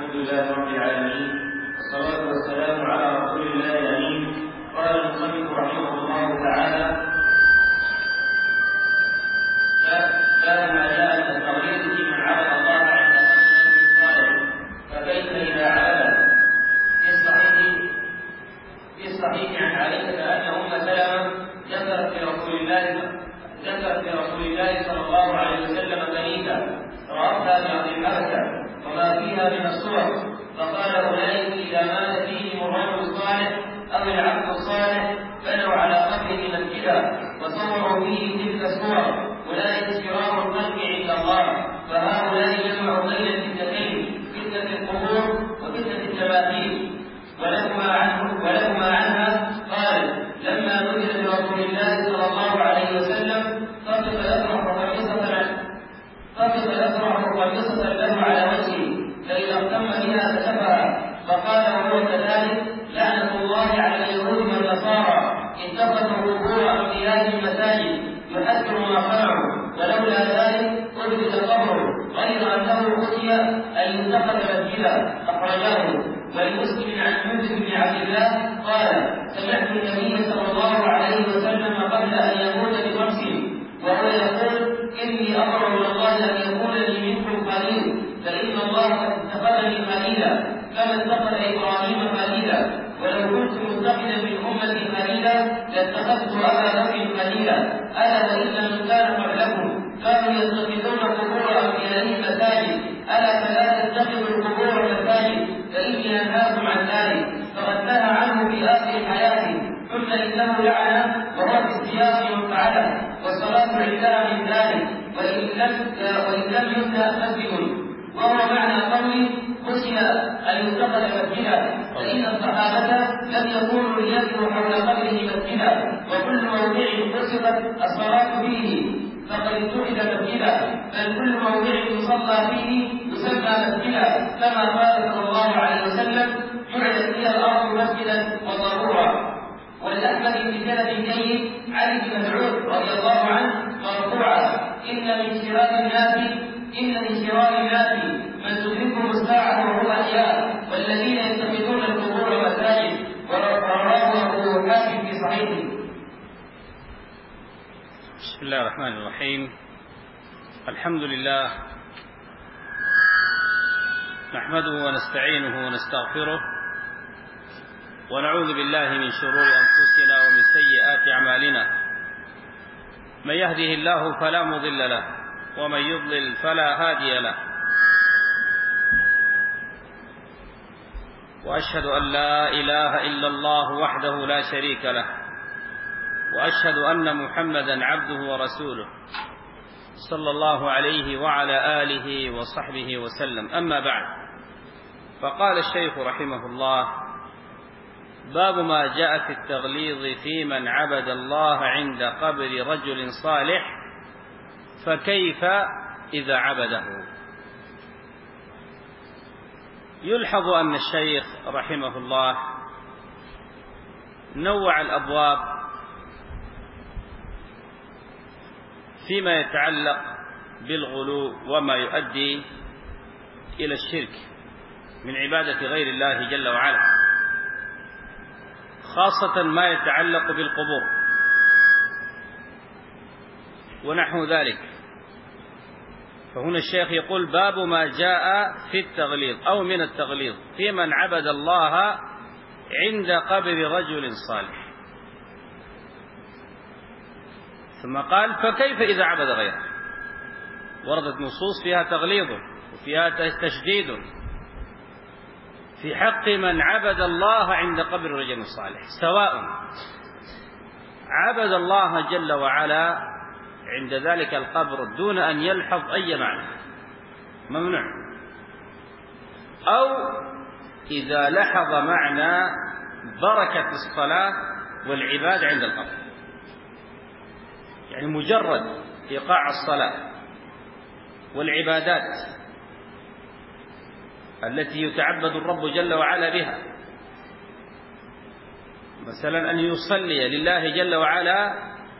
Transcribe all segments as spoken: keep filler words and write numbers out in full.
الحمد لله رب العالمين، والصلاة والسلام على رسول الله الأمين. قال المصنف رحمه الله تعالى: باب ما جاء من التغليظ في من عبد الله عند قبر صالح، فكيف إذا عبد؟ في الصحيح في الصحيح عن عائشة أن أم سلمة ذكرت لرسول الله ذكرت لرسول الله صلى الله عليه وسلم كنيسة رأتها في أرض الحبشة وما فيها من الصور، فقال: أولئك إذا مات فيهم الرجل الصالح أو العبد الصالح بنوا على قبره مسجدا وصوروا فيه تلك الصور، أولئك شرار الخلق عند الله، فهؤلاء يجمع بين الفتنتين، فتنة القبور وفتنة التماثيل. ولهما عنه ولهما عنها قال: لما نزل برسول الله صلى الله عليه وسلم طفق يفرح قميصة طفق يفرح قميصة له على وجهه، فإذا اهتم بها كتبها، فقال وهو كذلك: لعنة الله على اليهود والنصارى اتخذوا قبور أنبيائهم مساجد يحذر ما صنعوا، ولولا ذلك أبرز قبره، غير أنه أتي أن يتخذ مسجدا. أخرجاه. ولمسلم عن يوسف بن عبد الله قال: سمعت النبي صلى الله عليه وسلم قبل أن يموت بخمس وهو يقول: إني أمر من الله أن يكون لي منكم خليل، فإن الله قد اتخذني خليلا كما اتخذ إبراهيم خليلا، ولو كنت متخذا من أمتي خليلا لاتخذت أبا بكر خليلا. ألا وإن من كان قبلكم كانوا يتخذون قبور أنبيائهم مساجد، ألا فلا تتخذوا القبور مساجد، فإني أنهاكم عن ذلك. فقد نهى عنه في آخر حياته، ثم إنه لعنه وهو في السياق من فعله، والصلاة عندها من ذلك، وإن لم وإن لم يبدأ مسجد، وهو معنى قوله خشي أن يتخذ مسجدا، فإن الصحابة لم يكونوا ليبنوا حول قبره مسجدا، وكل موضع قصدت الصلاة فيه فقد اتخذ مسجدا، بل كل موضع يصلى فيه يسمى مسجدا، كما قال صلى الله عليه وسلم: جعلت لي الأرض مسجدا وطهورا. والأحمد في سند جيد علي بن مسعود رضي الله عنه مرفوعا: إن من شرار الناس إن من شرار الناس من تدركهم الساعة وهو أحياء، والذين يتخذون القبور مساجد. ورواه أبو حاتم في صحيحه. بسم الله الرحمن الرحيم. الحمد لله نحمده ونستعينه ونستغفره، ونعوذ بالله من شرور أنفسنا ومن سيئات أعمالنا. من يهده الله فلا مضل له، ومن يضلل فلا هادي له، وأشهد أن لا إله إلا الله وحده لا شريك له، وأشهد أن محمدا عبده ورسوله صلى الله عليه وعلى آله وصحبه وسلم. أما بعد، فقال الشيخ رحمه الله: باب ما جاء في التغليظ في من عبد الله عند قبر رجل صالح، فكيف إذا عبده؟ يلحظ أن الشيخ رحمه الله نوع الأبواب فيما يتعلق بالغلو وما يؤدي إلى الشرك من عبادة غير الله جل وعلا، خاصة ما يتعلق بالقبور ونحو ذلك. فهنا الشيخ يقول: باب ما جاء في التغليظ أو من التغليظ في من عبد الله عند قبر رجل صالح. ثم قال: فكيف إذا عبد غيره؟ وردت نصوص فيها تغليظ وفيها تشديد في حق من عبد الله عند قبر رجل صالح، سواء عبد الله جل وعلا عند ذلك القبر دون أن يلحظ أي معنى، ممنوع، أو إذا لحظ معنى بركة الصلاة والعباد عند القبر، يعني مجرد إيقاع الصلاة والعبادات التي يتعبد الرب جل وعلا بها، مثلا أن يصلي لله جل وعلا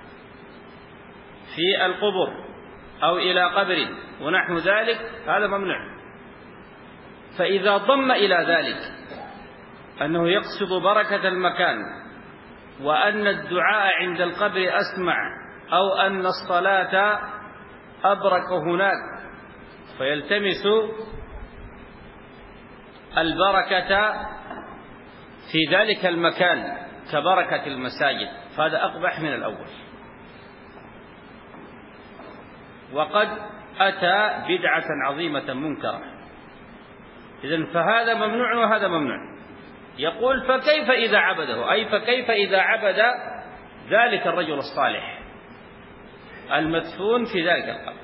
في القبر أو إلى قبر ونحو ذلك، هذا ممنوع. فإذا ضم إلى ذلك أنه يقصد بركة المكان، وأن الدعاء عند القبر أسمع، أو أن الصلاة أبرك هناك، فيلتمس البركة في ذلك المكان كبركة المساجد، فهذا أقبح من الأول. وقد أتى بدعة عظيمة منكرة. إذن فهذا ممنوع وهذا ممنوع. يقول فكيف إذا عبده، أي فكيف إذا عبد ذلك الرجل الصالح المدفون في ذلك القبر.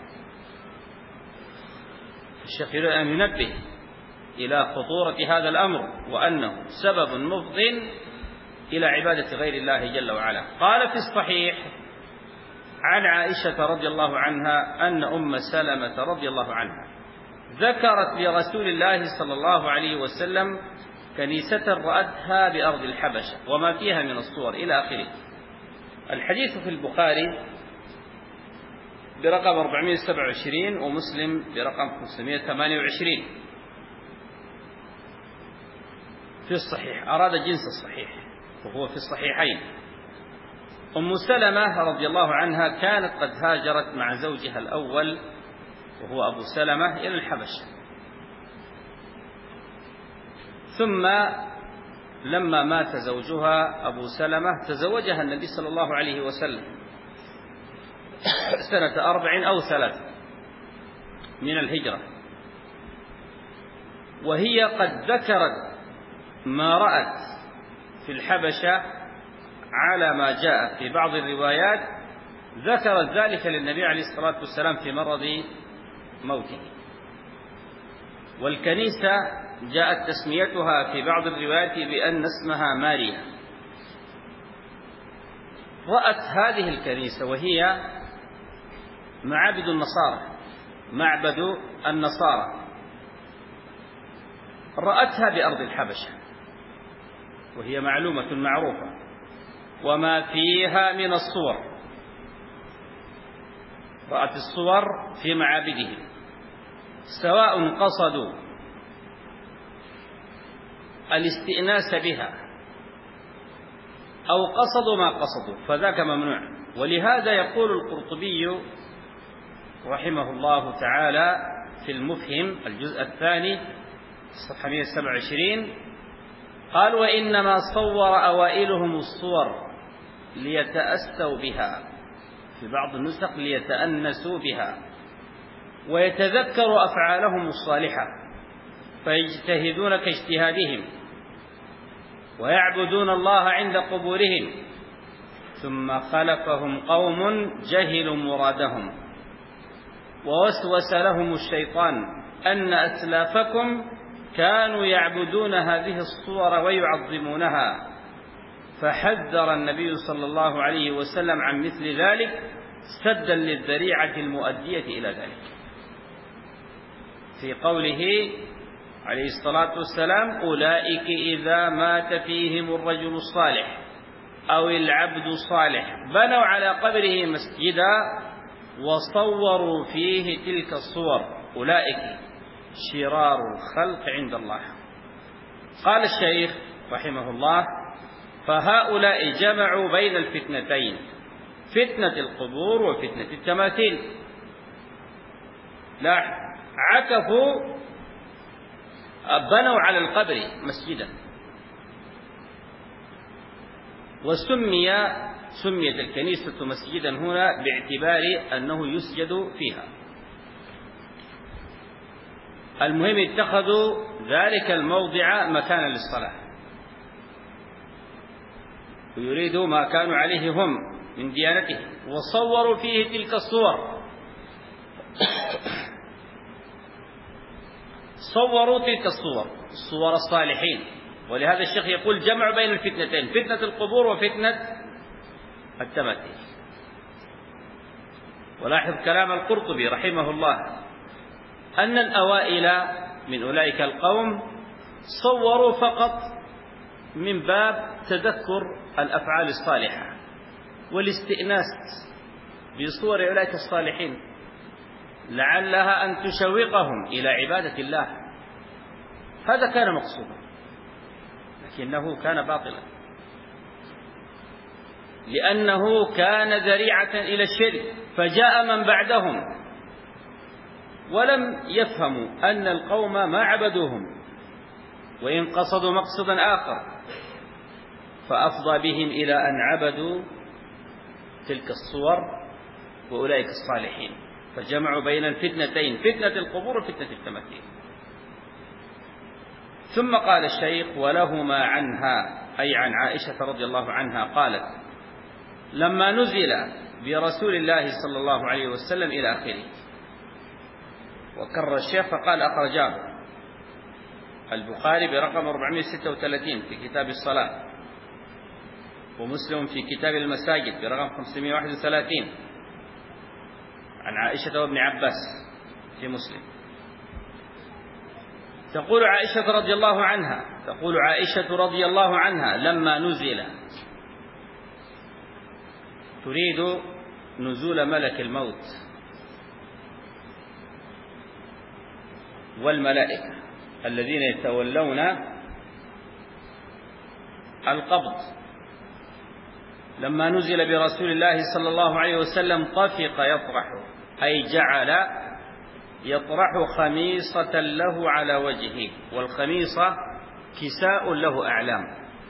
الشيخ يريد أن ينبه إلى خطورة هذا الأمر، وأنه سبب مفض إلى عبادة غير الله جل وعلا. قال في الصحيح عن عائشة رضي الله عنها أن أم سلمة رضي الله عنها ذكرت لرسول الله صلى الله عليه وسلم كنيسة رأتها بأرض الحبشة وما فيها من الصور إلى آخره. الحديث في البخاري برقم أربعمائة وسبعة وعشرين ومسلم برقم خمسمائة وثمانية وعشرين في الصحيح، أراد جنس الصحيح وهو في الصحيحين. أم سلمة رضي الله عنها كانت قد هاجرت مع زوجها الأول وهو أبو سلمة إلى الحبشة، ثم لما مات زوجها أبو سلمة تزوجها النبي صلى الله عليه وسلم سنة أربع أو ثلاث من الهجرة، وهي قد ذكرت ما رأت في الحبشة على ما جاء في بعض الروايات، ذكرت ذلك للنبي عليه الصلاة والسلام في مرض موته. والكنيسة جاءت تسميتها في بعض الروايات بأن اسمها ماريا. رأت هذه الكنيسة وهي معابد النصارى، معبد النصارى، رأتها بأرض الحبشة وهي معلومة معروفة، وما فيها من الصور، رأت الصور في معابدهم، سواء قصدوا الاستئناس بها أو قصدوا ما قصدوا، فذاك ممنوع. ولهذا يقول القرطبي رحمه الله تعالى في المفهم الجزء الثاني صفحة مئة وسبعة وعشرين قال: وإنما صور أوائلهم الصور ليتأسوا بها، في بعض النسخ ليتأنسوا بها، ويتذكروا أفعالهم الصالحة فيجتهدون كاجتهادهم، ويعبدون الله عند قبورهم، ثم خلفهم قوم جهلوا مرادهم، ووسوس لهم الشيطان أن أسلافكم كانوا يعبدون هذه الصور ويعظمونها، فحذر النبي صلى الله عليه وسلم عن مثل ذلك سدا للذريعة المؤدية إلى ذلك، في قوله عليه الصلاة والسلام: أولئك إذا مات فيهم الرجل الصالح أو العبد الصالح بنوا على قبره مسجدا وصوروا فيه تلك الصور، أولئك شرار الخلق عند الله. قال الشيخ رحمه الله: فهؤلاء جمعوا بين الفتنتين، فتنة القبور وفتنة التماثيل. لا عكفوا، بنوا على القبر مسجدا، وسمي سميت الكنيسة مسجدا هنا باعتبار أنه يسجد فيها. المهم اتخذوا ذلك الموضع مكانا للصلاة، ويريدوا ما كانوا عليه هم من ديانته، وصوروا فيه تلك الصور صوروا تلك الصور الصور الصالحين. ولهذا الشيخ يقول: جمع بين الفتنتين، فتنة القبور وفتنة التماثيل. ولاحظ كلام القرطبي رحمه الله أن الأوائل من أولئك القوم صوروا فقط من باب تذكر الأفعال الصالحة والاستئناس بصور أولئك الصالحين، لعلها أن تشوقهم إلى عبادة الله. هذا كان مقصودا، لكنه كان باطلا، لأنه كان ذريعة إلى الشرك. فجاء من بعدهم ولم يفهموا أن القوم ما عبدوهم، وإن قصدوا مقصدا آخر، فأفضى بهم إلى أن عبدوا تلك الصور وأولئك الصالحين، فجمعوا بين الفتنتين، فتنة القبور وفتنة التماثيل. ثم قال الشيخ: ولهما عنها، أي عن عائشة رضي الله عنها، قالت: لما نزل برسول الله صلى الله عليه وسلم إلى آخره. وكرر الشيخ فقال: أخرجاه البخاري برقم أربعمائة وستة وثلاثين في كتاب الصلاة، ومسلم في كتاب المساجد برقم خمسمائة وواحد وثلاثين عن عائشة وابن عباس في مسلم. تقول عائشة رضي الله عنها تقول عائشة رضي الله عنها لما نزل، تريد نزول ملك الموت والملائكة الذين يتولون القبض. لما نزل برسول الله صلى الله عليه وسلم طفق يطرح، أي جعل يطرح خميصة له على وجهه، والخميصة كساء له أعلام،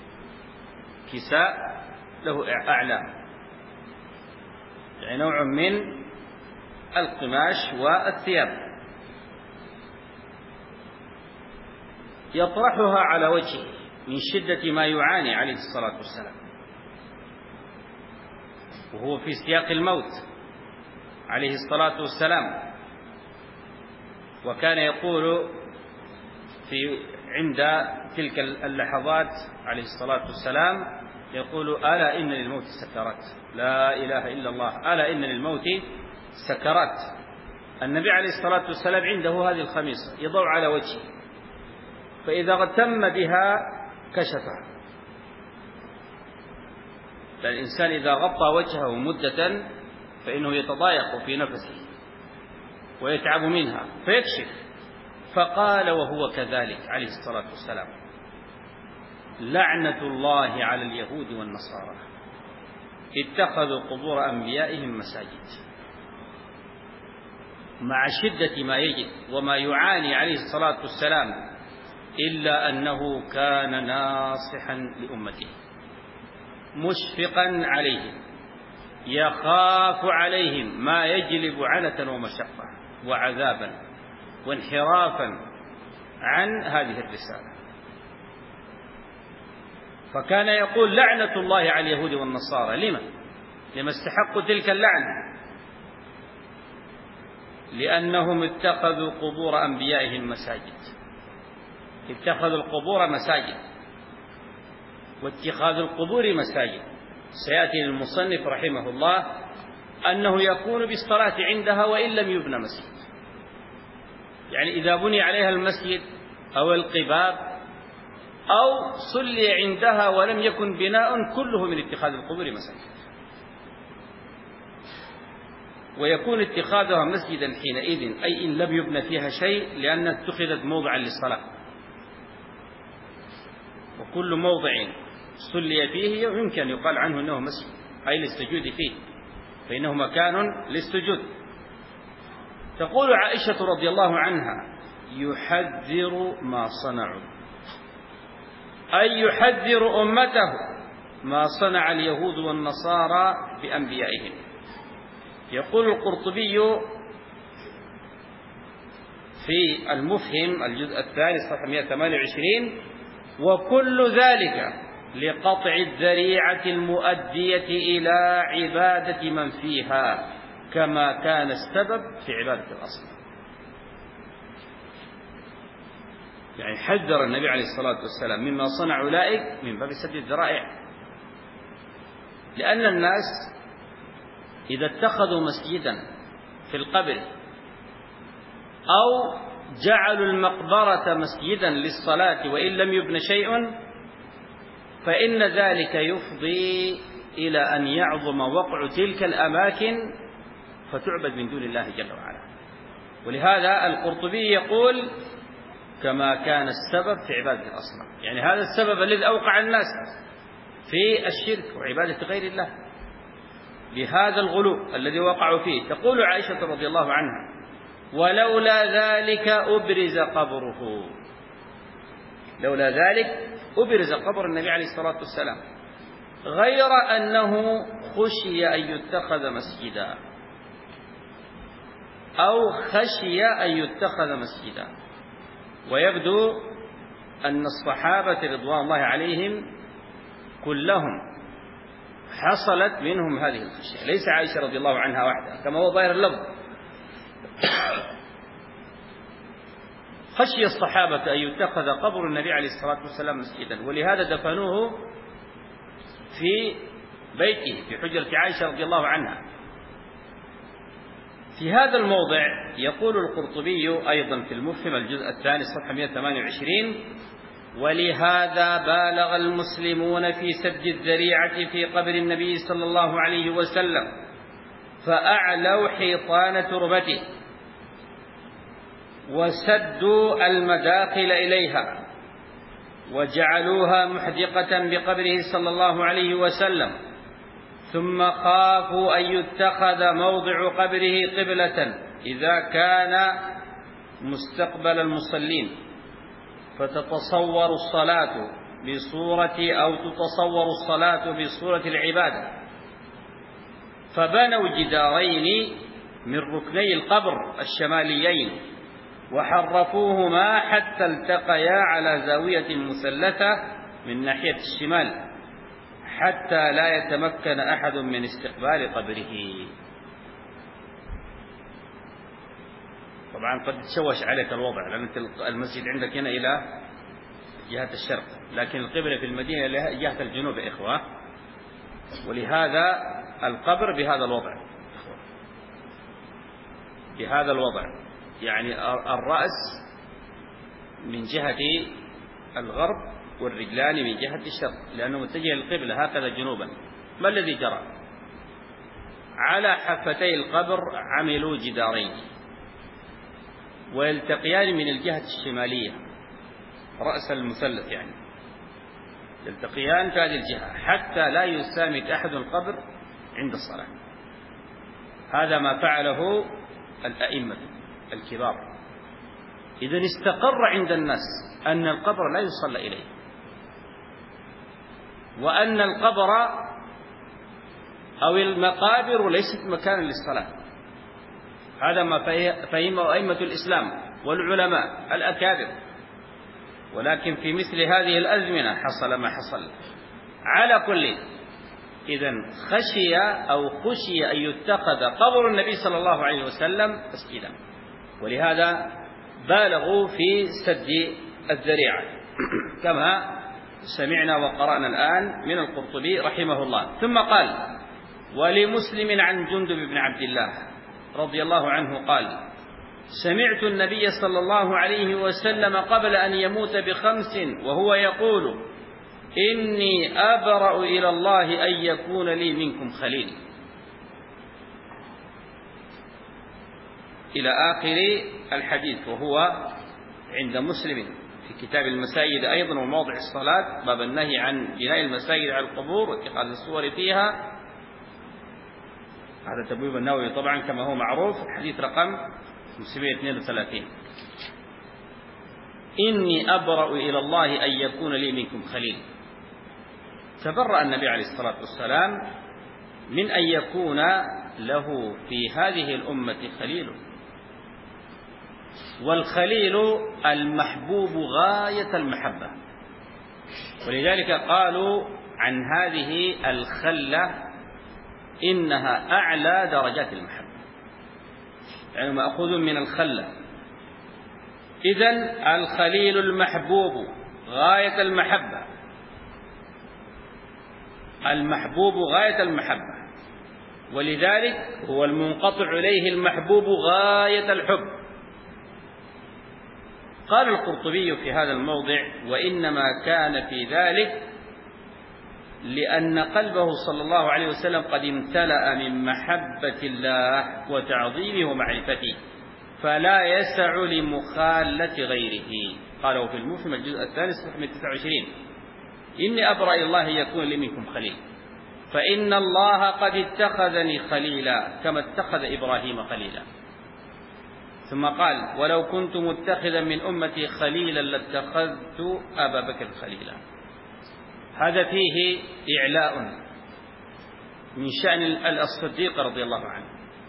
كساء له أعلام، يعني نوع من القماش والثياب، يطرحها على وجهه من شدة ما يعاني عليه الصلاة والسلام، وهو في سياق الموت عليه الصلاة والسلام. وكان يقول في عند تلك اللحظات عليه الصلاة والسلام، يقول: ألا إن للموت سكرات، لا إله إلا الله، ألا إن للموت سكرات. النبي عليه الصلاة والسلام عنده هذه الخميصة يضع على وجهه، فإذا اغتم بها كشفها. فالإنسان إذا غطى وجهه مدة فإنه يتضايق في نفسه ويتعب منها فيكشف. فقال وهو كذلك عليه الصلاة والسلام: لعنة الله على اليهود والنصارى اتخذوا قبور أنبيائهم مساجد. مع شدة ما يجد وما يعاني عليه الصلاة والسلام، إلا أنه كان ناصحا لأمته، مشفقا عليهم، يخاف عليهم ما يجلب عنة ومشقة وعذابا وانحرافا عن هذه الرسالة. فكان يقول: لعنة الله على اليهود والنصارى. لما؟ لما استحقوا تلك اللعنة؟ لأنهم اتخذوا قبور أنبيائهم مساجد، اتخذوا القبور مساجد، واتخاذ القبور مساجد سيأتي للمصنف رحمه الله أنه يكون بالصلاة عندها وإن لم يبنى مسجد، يعني إذا بني عليها المسجد أو القباب أو صلي عندها ولم يكن بناء، كله من اتخاذ القبور مساجد، ويكون اتخاذها مسجدا حينئذ أي إن لم يبنى فيها شيء، لأنها اتخذت موضعا للصلاة، وكل موضع صلي فيه يمكن يقال عنه أنه مسجد، أي للسجود فيه، فإنه مكان للسجود. تقول عائشة رضي الله عنها: يحذر ما صنعوا، أي يحذر أمته ما صنع اليهود والنصارى بأنبيائهم. يقول القرطبي في المفهم الجزء الثالث صفحة مئة وثمانية وعشرين: وكل ذلك لقطع الذريعة المؤدية إلى عبادة من فيها، كما كان السبب في عبادة الأصنام. يعني حذر النبي عليه الصلاة والسلام مما صنع أولئك من باب سد الذرائع، لأن الناس إذا اتخذوا مسجدا في القبر أو جعلوا المقبرة مسجدا للصلاة وإن لم يبن شيء، فإن ذلك يفضي إلى أن يعظم وقع تلك الأماكن فتعبد من دون الله جل وعلا. ولهذا القرطبي يقول: كما كان السبب في عبادة الأصنام. يعني هذا السبب الذي أوقع الناس في الشرك وعبادة غير الله بهذا الغلو الذي وقعوا فيه. تقول عائشة رضي الله عنها: ولولا ذلك أبرز قبره. لولا ذلك أبرز قبر النبي عليه الصلاة والسلام، غير أنه خشي أن يتخذ مسجدا، أو خشي أن يتخذ مسجدا. ويبدو أن الصحابة رضوان الله عليهم كلهم حصلت منهم هذه الخشية، ليس عائشة رضي الله عنها وحدها كما هو ظاهر اللفظ. خشي الصحابة أن يتخذ قبر النبي عليه الصلاة والسلام مسجدا، ولهذا دفنوه في بيته في حجرة عائشة رضي الله عنها. في هذا الموضع يقول القرطبي أيضا في المفهم الجزء الثاني صفحة مئة وثمانية وعشرين: ولهذا بالغ المسلمون في سد الذريعة في قبر النبي صلى الله عليه وسلم، فأعلوا حيطان تربته وسدوا المداخل إليها وجعلوها محدقة بقبره صلى الله عليه وسلم، ثم خافوا أن يتخذ موضع قبره قبلة إذا كان مستقبل المصلين، فتتصور الصلاة بصورة أو تتصور الصلاة بصورة العبادة، فبنوا جدارين من ركني القبر الشماليين وحرفوهما حتى التقيا على زاوية مثلثة من ناحية الشمال، حتى لا يتمكن أحد من استقبال قبره. طبعا قد تشوش عليك الوضع، لأن المسجد عندك هنا إلى جهة الشرق، لكن القبلة في المدينة إلى جهة الجنوب يا إخوة، ولهذا القبر بهذا الوضع بهذا الوضع يعني الرأس من جهة الغرب والرجلان من جهة الشرق، لأنه متجه للقبلة هكذا جنوبا. ما الذي جرى؟ على حفتي القبر عملوا جدارين ويلتقيان من الجهة الشمالية، رأس المثلث يعني يلتقيان في هذه الجهة حتى لا يسامت أحد القبر عند الصلاة. هذا ما فعله الأئمة الكبار. إذن استقر عند الناس أن القبر لا يصلى إليه، وأن القبر أو المقابر ليست مكانا للصلاة. هذا ما فهمه أئمة الإسلام والعلماء الأكابر. ولكن في مثل هذه الأزمنة حصل ما حصل. على كل، إذن خشي أو خشي أن يتخذ قبر النبي صلى الله عليه وسلم مسجدا، ولهذا بالغوا في سد الذريعة كما سمعنا وقرأنا الآن من القرطبي رحمه الله. ثم قال: ولمسلم عن جندب بن عبد الله رضي الله عنه قال: سمعت النبي صلى الله عليه وسلم قبل أن يموت بخمس وهو يقول: إني أبرأ إلى الله أن يكون لي منكم خليل، إلى آخر الحديث، وهو عند مسلم في كتاب المساجد أيضا وموضع الصلاة، باب النهي عن بناء المساجد على القبور واتخاذ الصور فيها. هذا تبويب النووي طبعا كما هو معروف، الحديث رقم خمسمائة واثنين وثلاثين: إني أبرأ إلى الله أن يكون لي منكم خليل. تبرأ النبي عليه الصلاة والسلام من أن يكون له في هذه الأمة خليل، والخليل المحبوب غاية المحبة، ولذلك قالوا عن هذه الخلة إنها أعلى درجات المحبة، يعني مأخوذ من الخلة. إذن الخليل المحبوب غاية المحبة، المحبوب غاية المحبة، ولذلك هو المنقطع إليه المحبوب غاية الحب. قال القرطبي في هذا الموضع: وإنما كان في ذلك لأن قلبه صلى الله عليه وسلم قد امتلأ من محبة الله وتعظيمه ومعرفته، فلا يسع لمخالة غيره. قاله في المفهم الجزء الثالث صفحة تسعة وعشرين: إني أبرأ إلى الله يكون لي منكم خليل، فإن الله قد اتخذني خليلا كما اتخذ إبراهيم خليلا. ثم قال: ولو كنت متخذا من أمتي خليلا لاتخذت أبا بكر خليلا. هذا فيه إعلاء من شأن الصديق رضي الله عنه،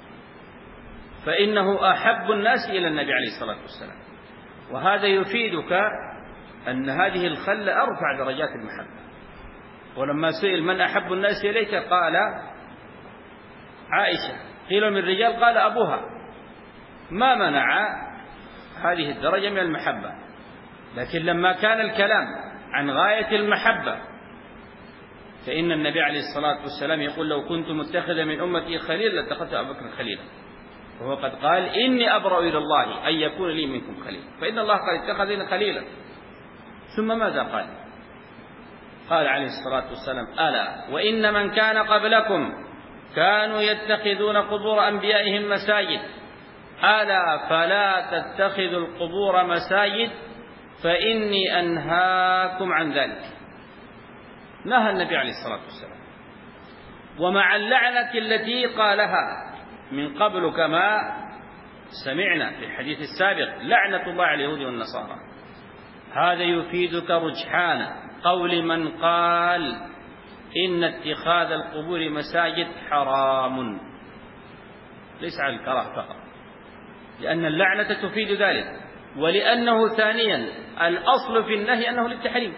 فإنه أحب الناس إلى النبي عليه الصلاة والسلام، وهذا يفيدك أن هذه الخلة أرفع درجات المحبة. ولما سئل من أحب الناس إليك قال عائشة، قيل من الرجال قال أبوها، ما منع هذه الدرجة من المحبة. لكن لما كان الكلام عن غاية المحبة فإن النبي عليه الصلاة والسلام يقول: لو كنت متخذا من أمتي خليلا لاتخذت أبا بكر خليلا، وهو قد قال: إني أبرأ إلى الله أن يكون لي منكم خليل، فإن الله قد اتخذني خليلا. ثم ماذا قال؟ قال عليه الصلاة والسلام: ألا وإن من كان قبلكم كانوا يتخذون قبور أنبيائهم مساجد، ألا فلا تتخذوا القبور مساجد فإني أنهاكم عن ذلك. نهى النبي عليه الصلاة والسلام. ومع اللعنة التي قالها من قبل كما سمعنا في الحديث السابق: لعنة الله على اليهود والنصارى، هذا يفيدك رجحان قول من قال إن اتخاذ القبور مساجد حرام، ليس على الكراهة فقط، لأن اللعنة تفيد ذلك، ولأنه ثانيا الأصل في النهي أنه للتحريم،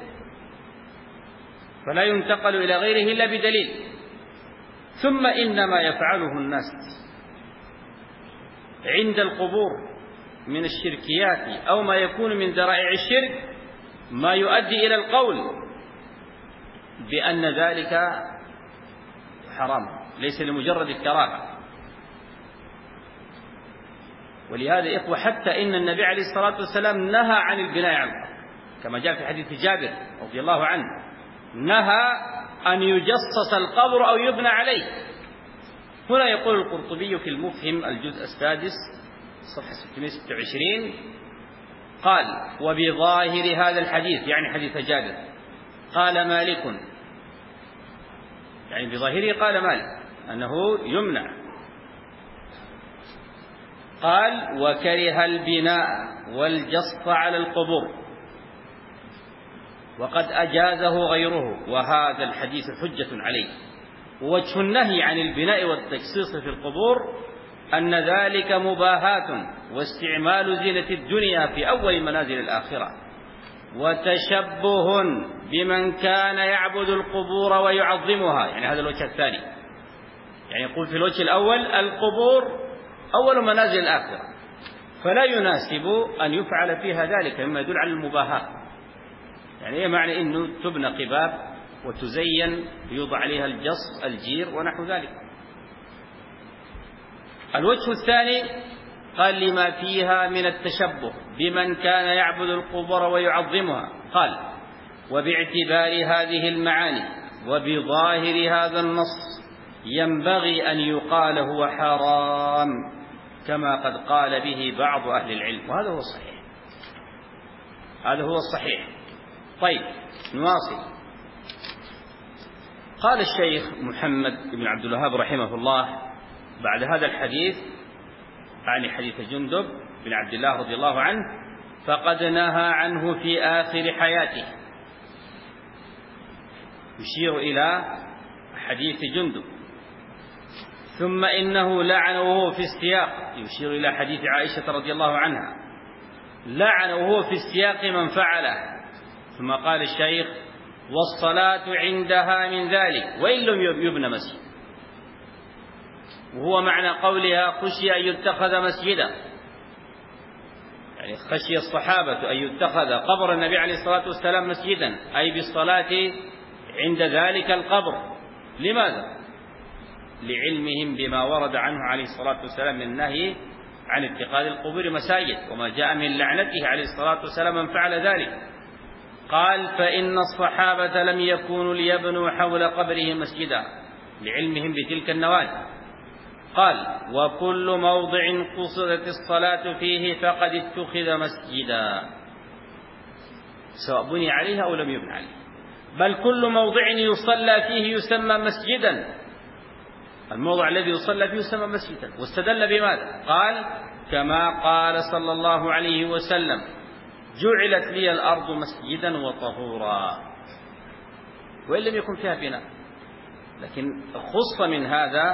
فلا ينتقل إلى غيره إلا بدليل. ثم إنما يفعله الناس عند القبور من الشركيات أو ما يكون من ذرائع الشرك ما يؤدي إلى القول بأن ذلك حرام، ليس لمجرد الكراهة. ولهذا إخوة حتى إن النبي عليه الصلاة والسلام نهى عن البناء على القبر، كما جاء في حديث جابر رضي الله عنه: نهى أن يجصص القبر أو يبنى عليه. هنا يقول القرطبي في المفهم الجزء السادس صفحة ستمائة وستة وعشرين: قال: وبظاهر هذا الحديث، يعني حديث جابر، قال مالك، يعني بظاهره قال مالك أنه يمنع. قال: وكره البناء والجص على القبور، وقد أجازه غيره، وهذا الحديث حجة عليه. ووجه النهي عن البناء والتجصيص في القبور أن ذلك مباهاة واستعمال زينة الدنيا في أول منازل الآخرة، وتشبه بمن كان يعبد القبور ويعظمها، يعني هذا الوجه الثاني. يعني يقول في الوجه الأول القبور أول منازل الآخرة، فلا يناسب أن يفعل فيها ذلك مما يدل على المباهاة. يعني إيه معنى إنه تبنى قباب وتزين يوضع عليها الجص الجير ونحو ذلك. الوجه الثاني قال: لما فيها من التشبه بمن كان يعبد القبور ويعظمها. قال: وباعتبار هذه المعاني وبظاهر هذا النص ينبغي أن يقال هو حرام، كما قد قال به بعض أهل العلم، وهذا هو الصحيح. هذا هو الصحيح. طيب نواصل. قال الشيخ محمد بن عبد الوهاب رحمه الله بعد هذا الحديث، عن حديث جندب بن عبد الله رضي الله عنه: فقد نهى عنه في آخر حياته. يشير إلى حديث جندب. ثم إنه لعن وهو في السياق، يشير إلى حديث عائشة رضي الله عنها: لعن وهو في السياق من فعله. ثم قال الشيخ: والصلاة عندها من ذلك وإن لم يبنى مسجد. وهو معنى قولها: خشي أن يتخذ مسجدا، يعني خشي الصحابة أن يتخذ قبر النبي عليه الصلاة والسلام مسجدا، أي بالصلاة عند ذلك القبر. لماذا؟ لعلمهم بما ورد عنه عليه الصلاة والسلام من النهي عن اتخاذ القبور مساجد، وما جاء من لعنته عليه الصلاة والسلام من فعل ذلك. قال: فإن الصحابة لم يكونوا ليبنوا حول قبره مسجدا، لعلمهم بتلك النواهي. قال: وكل موضع قصدت الصلاة فيه فقد اتخذ مسجدا. سواء بني عليها أو لم يبنى عليها، بل كل موضع يصلى فيه يسمى مسجدا، الموضع الذي يصلى فيه يسمى مسجدا. واستدل بماذا؟ قال: كما قال صلى الله عليه وسلم: جعلت لي الأرض مسجدا وطهورا، وإن لم يكن فيها بناء. لكن خص من هذا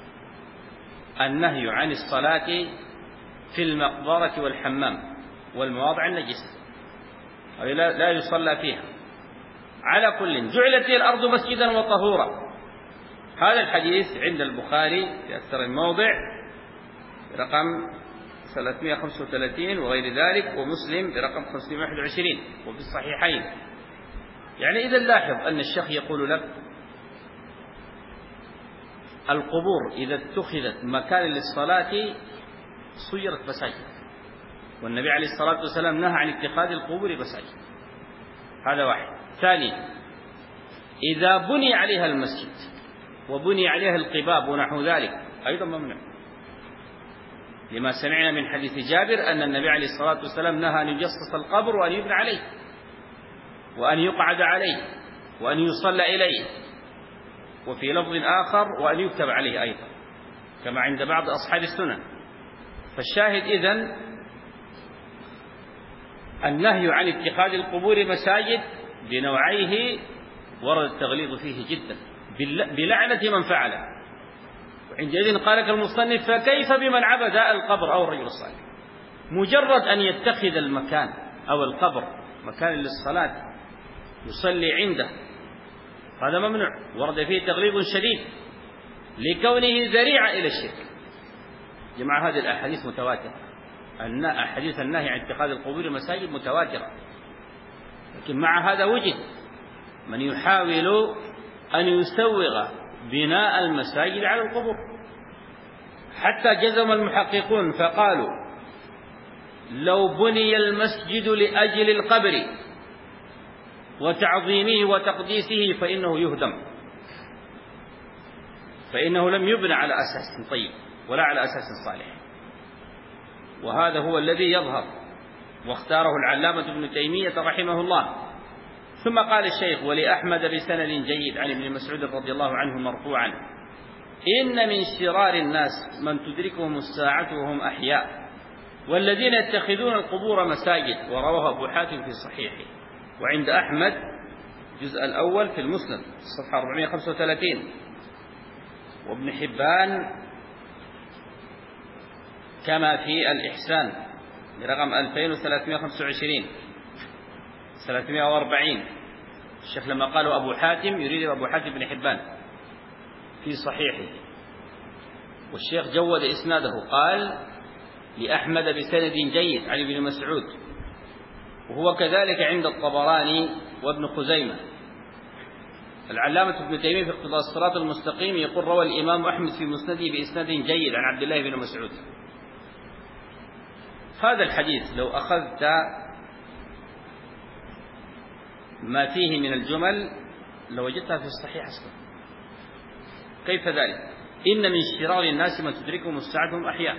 النهي عن الصلاة في المقبرة والحمام والمواضع النجسة، لا يصلى فيها. على كل، جعلت لي الأرض مسجدا وطهورا. هذا الحديث عند البخاري في أكثر من موضع رقم ثلاثمائة وخمسة وثلاثين وغير ذلك، ومسلم برقم خمسمائة وواحد وعشرين، وفي الصحيحين. يعني إذا لاحظ أن الشيخ يقول لك: القبور إذا اتخذت مكان للصلاة صيرت مساجد، والنبي عليه الصلاة والسلام نهى عن اتخاذ القبور مساجد. هذا واحد. ثاني، إذا بني عليها المسجد وبني عليها القباب ونحو ذلك أيضا ممنوع، لما سمعنا من حديث جابر أن النبي عليه الصلاة والسلام نهى أن يجصص القبر وأن يبنى عليه وأن يقعد عليه وأن يصلى إليه، وفي لفظ آخر وأن يكتب عليه أيضا، كما عند بعض أصحاب السنن. فالشاهد إذن النهي عن اتخاذ القبور مساجد بنوعيه ورد التغليظ فيه جدا بلعنة من فعله. وعندئذ قال لك المصنف: فكيف بمن عبد القبر أو الرجل الصالح؟ مجرد أن يتخذ المكان أو القبر مكان للصلاة يصلي عنده هذا ممنوع، ورد فيه تغليظ شديد لكونه ذريعة إلى الشرك. جماعة هذه الأحاديث متواترة، أن أحاديث النهي عن اتخاذ القبور مساجد متواترة، لكن مع هذا وجد من يحاول أن يسوغ بناء المساجد على القبور، حتى جزم المحققون فقالوا: لو بني المسجد لأجل القبر وتعظيمه وتقديسه فإنه يهدم، فإنه لم يبنى على أساس طيب ولا على أساس صالح. وهذا هو الذي يظهر واختاره العلامة ابن تيمية رحمه الله. ثم قال الشيخ: ولأحمد بسند جيد عن ابن مسعود رضي الله عنه مرفوعا: إن من شرار الناس من تدركهم الساعة وهم أحياء، والذين يتخذون القبور مساجد. ورواه أبو حاتم في صحيحه، وعند أحمد الجزء الأول في المسند صفحة أربعمائة وخمسة وثلاثين، وابن حبان كما في الإحسان برقم ألفين وثلاثمائة وخمسة وعشرين ثلاثمائة وأربعين. الشيخ لما قالوا أبو حاتم يريد أبو حاتم بن حبان في صحيحه، والشيخ جود إسناده قال: لأحمد بسند جيد عن ابن مسعود، وهو كذلك عند الطبراني وابن خزيمة. العلامة ابن تيمية في اقتضاء الصراط المستقيم يقول: روى الإمام أحمد في مسنده بإسناد جيد عن عبد الله بن مسعود. هذا الحديث لو أخذت ما فيه من الجمل لوجدتها في الصحيح أصلا. كيف ذلك؟ إن من شرار الناس من تدركهم الساعة وهم أحياء،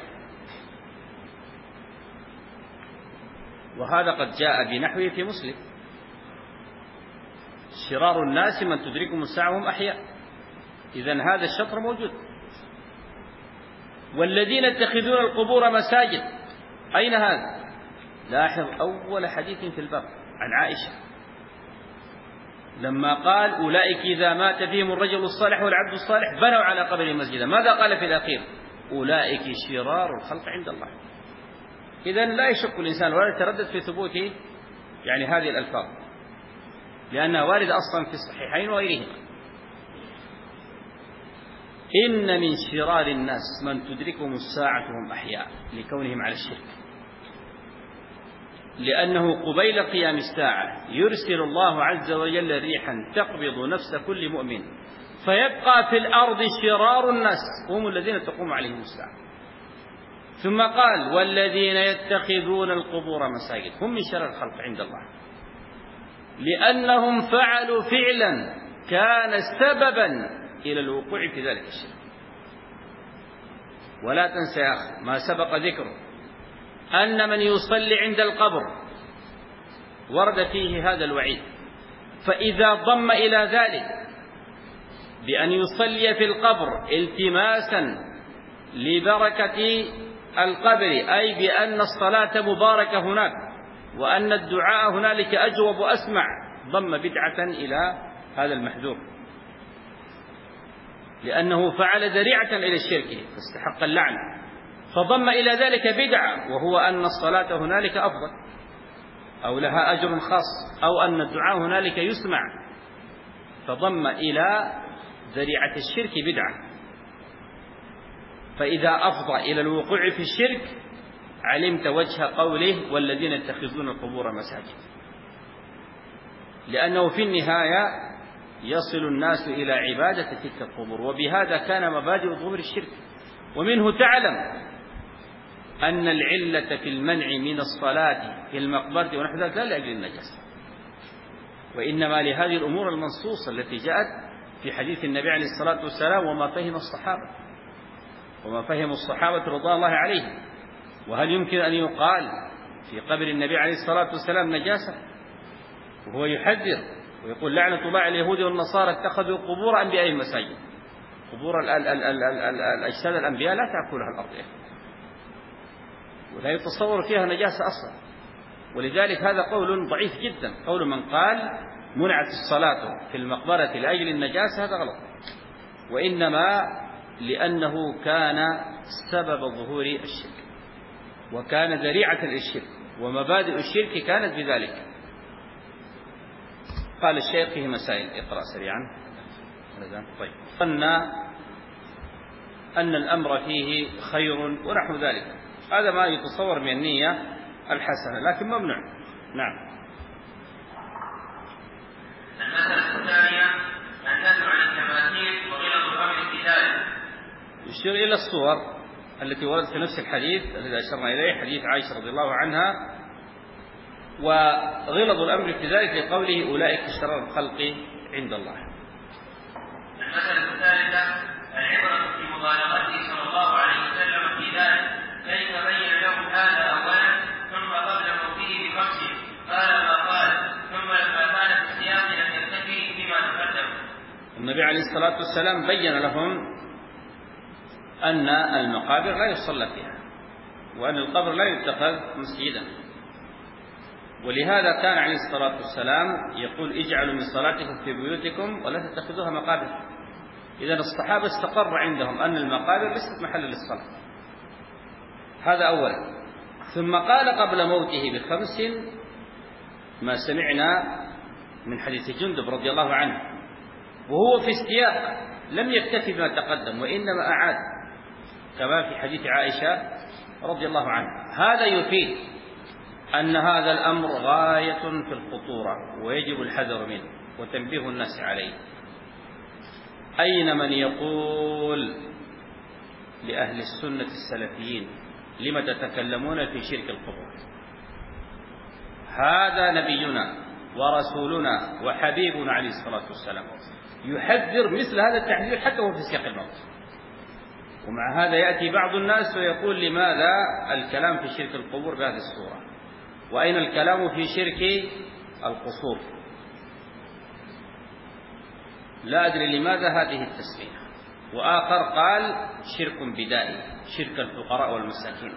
وهذا قد جاء بنحوه في مسلم: شرار الناس من تدركهم الساعة وهم أحياء. إذن هذا الشطر موجود. والذين يتخذون القبور مساجد، أين هذا؟ لاحظ أول حديث في الباب عن عائشة لما قال: أولئك إذا مات فيهم الرجل الصالح والعبد الصالح بنوا على قبر مسجدا. ماذا قال في الأخير؟ أولئك شرار الخلق عند الله. إذن لا يشك الإنسان ولا يتردد في ثبوت يعني هذه الألفاظ، لأنها واردة أصلا في الصحيحين وغيرهما. إن من شرار الناس من تدركهم الساعة وهم أحياء، لكونهم على الشرك، لأنه قبيل قيام الساعة يرسل الله عز وجل ريحا تقبض نفس كل مؤمن، فيبقى في الأرض شرار الناس هم الذين تقوم عليهم الساعة. ثم قال: والذين يتخذون القبور مساجد هم من شرار الخلق عند الله، لأنهم فعلوا فعلا كان سببا إلى الوقوع في ذلك الشرك. ولا تنسى يا أخي ما سبق ذكره، أن من يصلي عند القبر ورد فيه هذا الوعيد. فإذا ضم إلى ذلك بأن يصلي في القبر التماسا لبركة القبر، أي بأن الصلاة مباركة هناك وأن الدعاء هنالك أجوب وأسمع، ضم بدعة إلى هذا المحذور، لأنه فعل ذريعة إلى الشرك فاستحق اللعنة، فضم إلى ذلك بدعة، وهو أن الصلاة هنالك أفضل أو لها أجر خاص، أو أن الدعاء هنالك يسمع، فضم إلى ذريعة الشرك بدعة. فإذا أفضى إلى الوقوع في الشرك علمت وجه قوله والذين يتخذون القبور مساجد، لأنه في النهاية يصل الناس إلى عبادة تلك القبور، وبهذا كان مبادئ ظهور الشرك. ومنه تعلم أن العلة في المنع من الصلاة في المقبرة ونحو ذلك لا لأجل النجاسة، وإنما لهذه الأمور المنصوصة التي جاءت في حديث النبي عليه الصلاة والسلام وما فهم الصحابة وما فهم الصحابة رضوان الله عليهم. وهل يمكن أن يقال في قبر النبي عليه الصلاة والسلام نجاسة وهو يحذر ويقول لعنة الله على اليهود والنصارى اتخذوا قبور أنبيائهم مساجد؟ قبور الأجساد الأنبياء لا تأكلها الأرض ولا يتصور فيها نجاسة أصلا. ولذلك هذا قول ضعيف جدا، قول من قال منعت الصلاة في المقبرة لأجل النجاسة، هذا غلط، وإنما لأنه كان سبب ظهور الشرك وكان ذريعة للشرك، ومبادئ الشرك كانت بذلك. قال الشيخ فيه مسائل، اقرأ سريعا. طيب، ظن أن الأمر فيه خير ونحو ذلك، هذا ما يتصور من النية الحسنة لكن ممنوع. نعم. المسألة الثانية النهي عن التماثيل وغلظ الأمر في ذلك. يشير إلى الصور التي وردت في نفس الحديث الذي أشرنا إليه، حديث عائشة رضي الله عنها، وغلظ الأمر في ذلك لقوله أولئك شرار الخلق عند الله. المسألة الثالثة العبرة في مبالغته صلى الله عليه وسلم في ذلك، كيف بين لهم هذا أولا ثم قبل موته بخمس قال ما قال، ثم لما كان في السياق لم يكتفي بما تقدم. النبي عليه الصلاة والسلام بين لهم أن المقابر لا يصلى فيها وأن القبر لا يتخذ مسجدا، ولهذا كان عليه الصلاة والسلام يقول اجعلوا من صلاتكم في بيوتكم ولا تتخذوها مقابر. إذن الصحابة استقر عندهم أن المقابر ليست محل للصلاة، هذا أولا. ثم قال قبل موته بخمس ما سمعنا من حديث جندب رضي الله عنه، وهو في السياق لم يكتفي بما تقدم وإنما أعاد كما في حديث عائشة رضي الله عنها. هذا يفيد أن هذا الأمر غاية في الخطورة ويجب الحذر منه وتنبيه الناس عليه. أين من يقول لأهل السنة السلفيين لم تتكلمون في شرك القبور؟ هذا نبينا ورسولنا وحبيبنا عليه الصلاة والسلام يحذر مثل هذا التحذير حتى وهو في سياق الموت، ومع هذا يأتي بعض الناس ويقول لماذا الكلام في شرك القبور بهذه الصورة، وأين الكلام في شرك القصور؟ لا أدري لماذا هذه التسمية. وآخر قال شرك بدائي، شرك الفقراء والمساكين.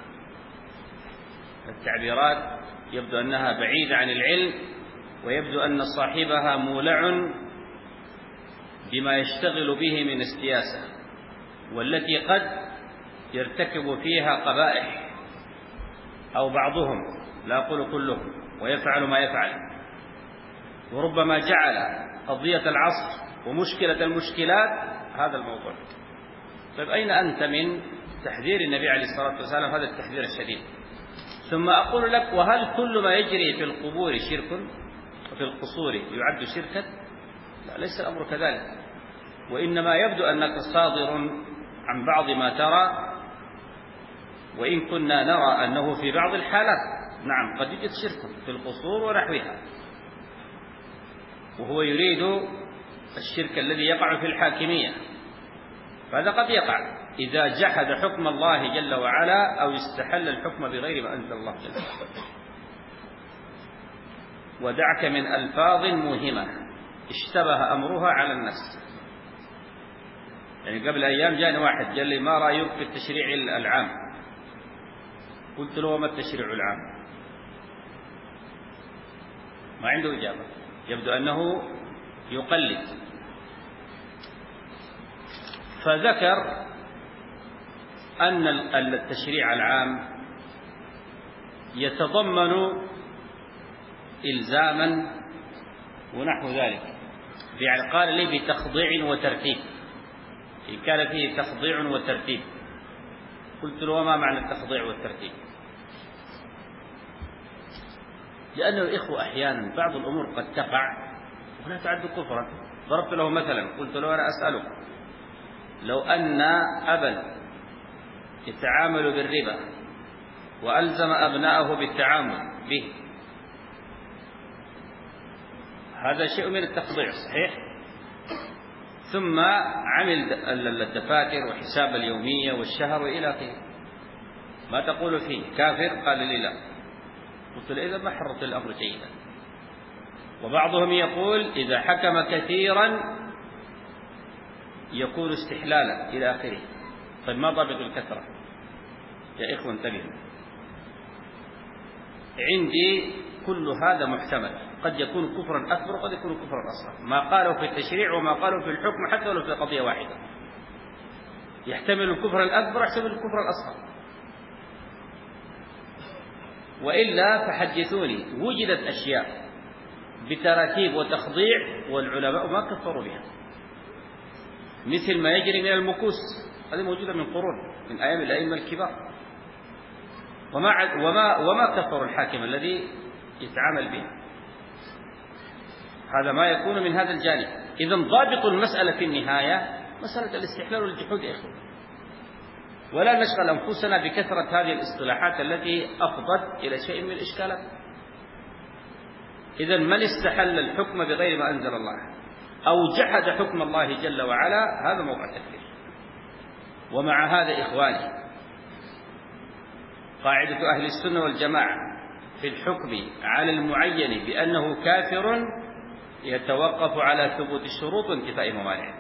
التعبيرات يبدو أنها بعيدة عن العلم، ويبدو أن صاحبها مولع بما يشتغل به من السياسة، والتي قد يرتكب فيها قبائح أو بعضهم، لا أقول كلهم، ويفعل ما يفعل، وربما جعل قضية العصر ومشكلة المشكلات هذا الموضوع. طيب أين أنت من تحذير النبي عليه الصلاة والسلام هذا التحذير الشديد؟ ثم أقول لك وهل كل ما يجري في القبور شرك وفي القصور يعد شركا؟ لا، ليس الأمر كذلك، وإنما يبدو أنك صادر عن بعض ما ترى، وإن كنا نرى أنه في بعض الحالات نعم قد يوجد شرك في القصور ونحوها، وهو يريد الشرك الذي يقع في الحاكمية، فهذا قد يقع إذا جحد حكم الله جل وعلا أو استحل الحكم بغير ما أنزل الله جل وعلا. ودعك من ألفاظ موهمة اشتبه أمرها على النفس. يعني قبل أيام جاني واحد قال لي ما رأيك في التشريع العام؟ قلت له ما التشريع العام؟ ما عنده إجابة، يبدو أنه يقلد. فذكر أن التشريع العام يتضمن إلزاما ونحو ذلك، يعني قال لي بتخضيع وترتيب، إن كان فيه تخضيع وترتيب. قلت له وما معنى التخضيع والترتيب؟ لأنه الإخوة أحيانا بعض الأمور قد تقع ولا تعد كفرا. ضربت له مثلا، قلت له أنا أسألك لو أن أبا يتعامل بالربا وألزم أبنائه بالتعامل به، هذا شيء من التخضيع صحيح؟ ثم عمل الدفاتر وحساب اليومية والشهر وإلى آخره، ما تقول فيه؟ كافر؟ قال لي لا. قلت له إذا ما حررت الأمر جيدا. وبعضهم يقول إذا حكم كثيرا يكون استحلالا إلى آخره. طيب ما ضابط الكثرة يا إخوة؟ انتبهوا، عندي كل هذا محتمل، قد يكون كفرا أكبر وقد يكون كفرا أصغر. ما قالوا في التشريع وما قالوا في الحكم حتى ولو في قضية واحدة، يحتمل الكفر الأكبر يحتمل الكفر الأصغر. وإلا فحدثوني وجدت أشياء بتراتيب وتخضيع والعلماء ما كفروا بها، مثل ما يجري من المكوس، هذه موجودة من قرون، من أيام الأئمة الكبار، وما وما وما كفر الحاكم الذي يتعامل به. هذا ما يكون من هذا الجانب. إذن ضابط المسألة في النهاية مسألة الاستحلال والجحود يا إخوة، ولا نشغل أنفسنا بكثرة هذه الاصطلاحات التي أفضت إلى شيء من الإشكالات. إذن من استحل الحكم بغير ما أنزل الله أو جحد حكم الله جل وعلا هذا موقع تكفير. ومع هذا إخواني، قاعدة أهل السنة والجماعة في الحكم على المعين بأنه كافر يتوقف على ثبوت الشروط وانتفاء الموانع.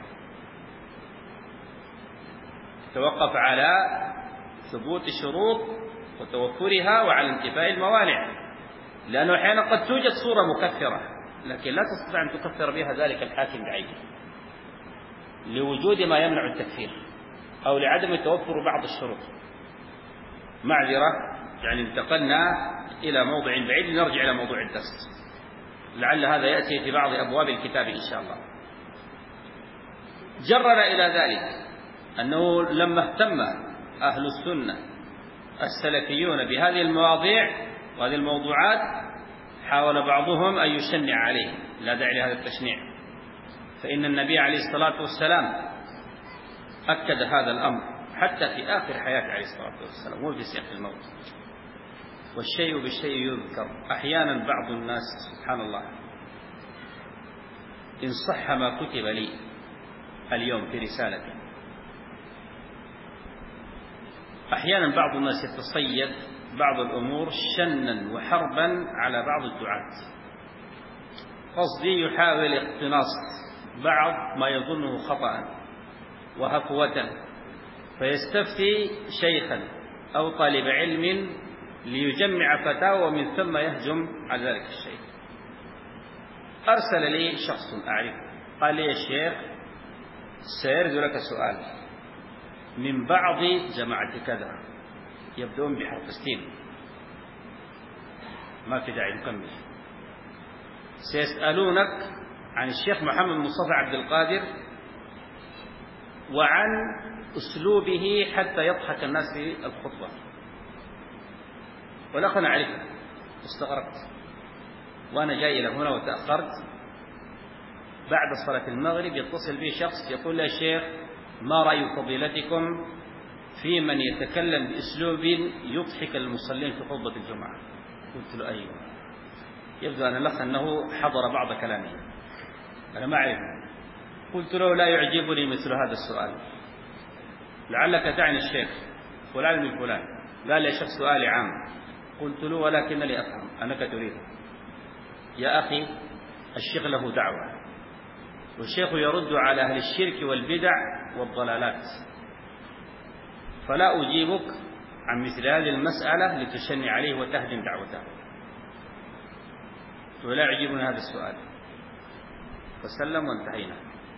يتوقف على ثبوت الشروط وتوفرها وعلى انتفاء الموانع، لأنه أحيانا قد توجد صورة مكفرة لكن لا تستطيع أن تكفر بها ذلك الحاكم بعينه لوجود ما يمنع التكفير أو لعدم توفر بعض الشروط. معذرة، يعني انتقلنا إلى موضع بعيد، نرجع إلى موضوع الدرس، لعل هذا يأتي في بعض أبواب الكتاب إن شاء الله. جرنا إلى ذلك أنه لما اهتم أهل السنة السلفيون بهذه المواضيع وهذه الموضوعات حاول بعضهم أن يشنع عليه، لا داعي لهذا التشنيع، فإن النبي عليه الصلاة والسلام أكد هذا الأمر حتى في آخر حياته عليه الصلاة والسلام، مو في سياق الموت. والشيء بالشيء يذكر. أحيانا بعض الناس سبحان الله إن صح ما كتب لي اليوم في رسالتي، أحيانا بعض الناس يتصيد بعض الأمور شنا وحربا على بعض الدعاة، قصدي يحاول اقتناص بعض ما يظنه خطأ وهفوة، فيستفتي شيخا أو طالب علم ليجمع فتاوى ومن ثم يهجم على ذلك الشيخ. أرسل لي شخص أعرفه قال لي يا شيخ سيرد لك سؤال من بعض جماعة كذا يبدون بحرف السين، ما في داعي نكمل، سيسألونك عن الشيخ محمد مصطفى عبد القادر وعن أسلوبه حتى يضحك الناس في الخطبة. والأخ أنا أعرفه، استغربت وأنا جاي إلى هنا وتأخرت. بعد صلاة المغرب يتصل بي شخص يقول لي يا شيخ ما رأي فضيلتكم في من يتكلم بأسلوب يضحك المصلين في خطبة الجمعة؟ قلت له أيوة. يبدو أن الأخ أنه حضر بعض كلامه، أنا ما أعرف. قلت له لا يعجبني مثل هذا السؤال، لعلك تعني الشيخ فلان من فلان. قال لي يا شيخ سؤالي عام. قلت له ولكنني أفهم أنك تريد. يا أخي الشيخ له دعوة، والشيخ يرد على أهل الشرك والبدع والضلالات، فلا أجيبك عن مثل هذه المسألة لتشني عليه وتهدم دعوته، ولا يعجبني هذا السؤال. فسلم وانتهينا.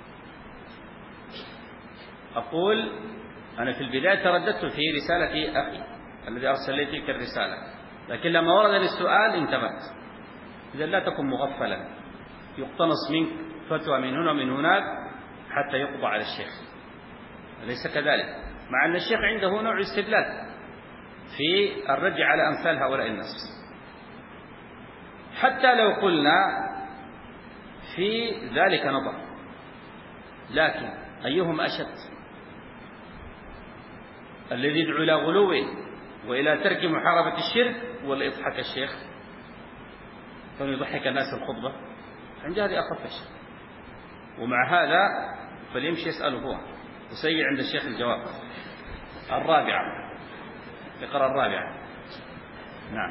أقول أنا في البداية ترددت في رسالة أخي الذي أرسل لي تلك الرسالة، لكن لما ورد السؤال انتبهت. إذا لا تكن مغفلا يقتنص منك فتوى من هنا ومن هناك حتى يقضى على الشيخ، أليس كذلك؟ مع أن الشيخ عنده نوع استدلال في الرد على أمثال هؤلاء الناس. حتى لو قلنا في ذلك نظر، لكن أيهم أشد؟ الذي يدعو إلى غلو وإلى ترك محاربة الشرك ولا يضحك الشيخ فيضحك الناس الخطبة؟ عند هذه أخف الشيء. ومع هذا فليمشي يسأله هو وسيء عند الشيخ الجواب. الرابعة، اقرأ الرابعة. نعم.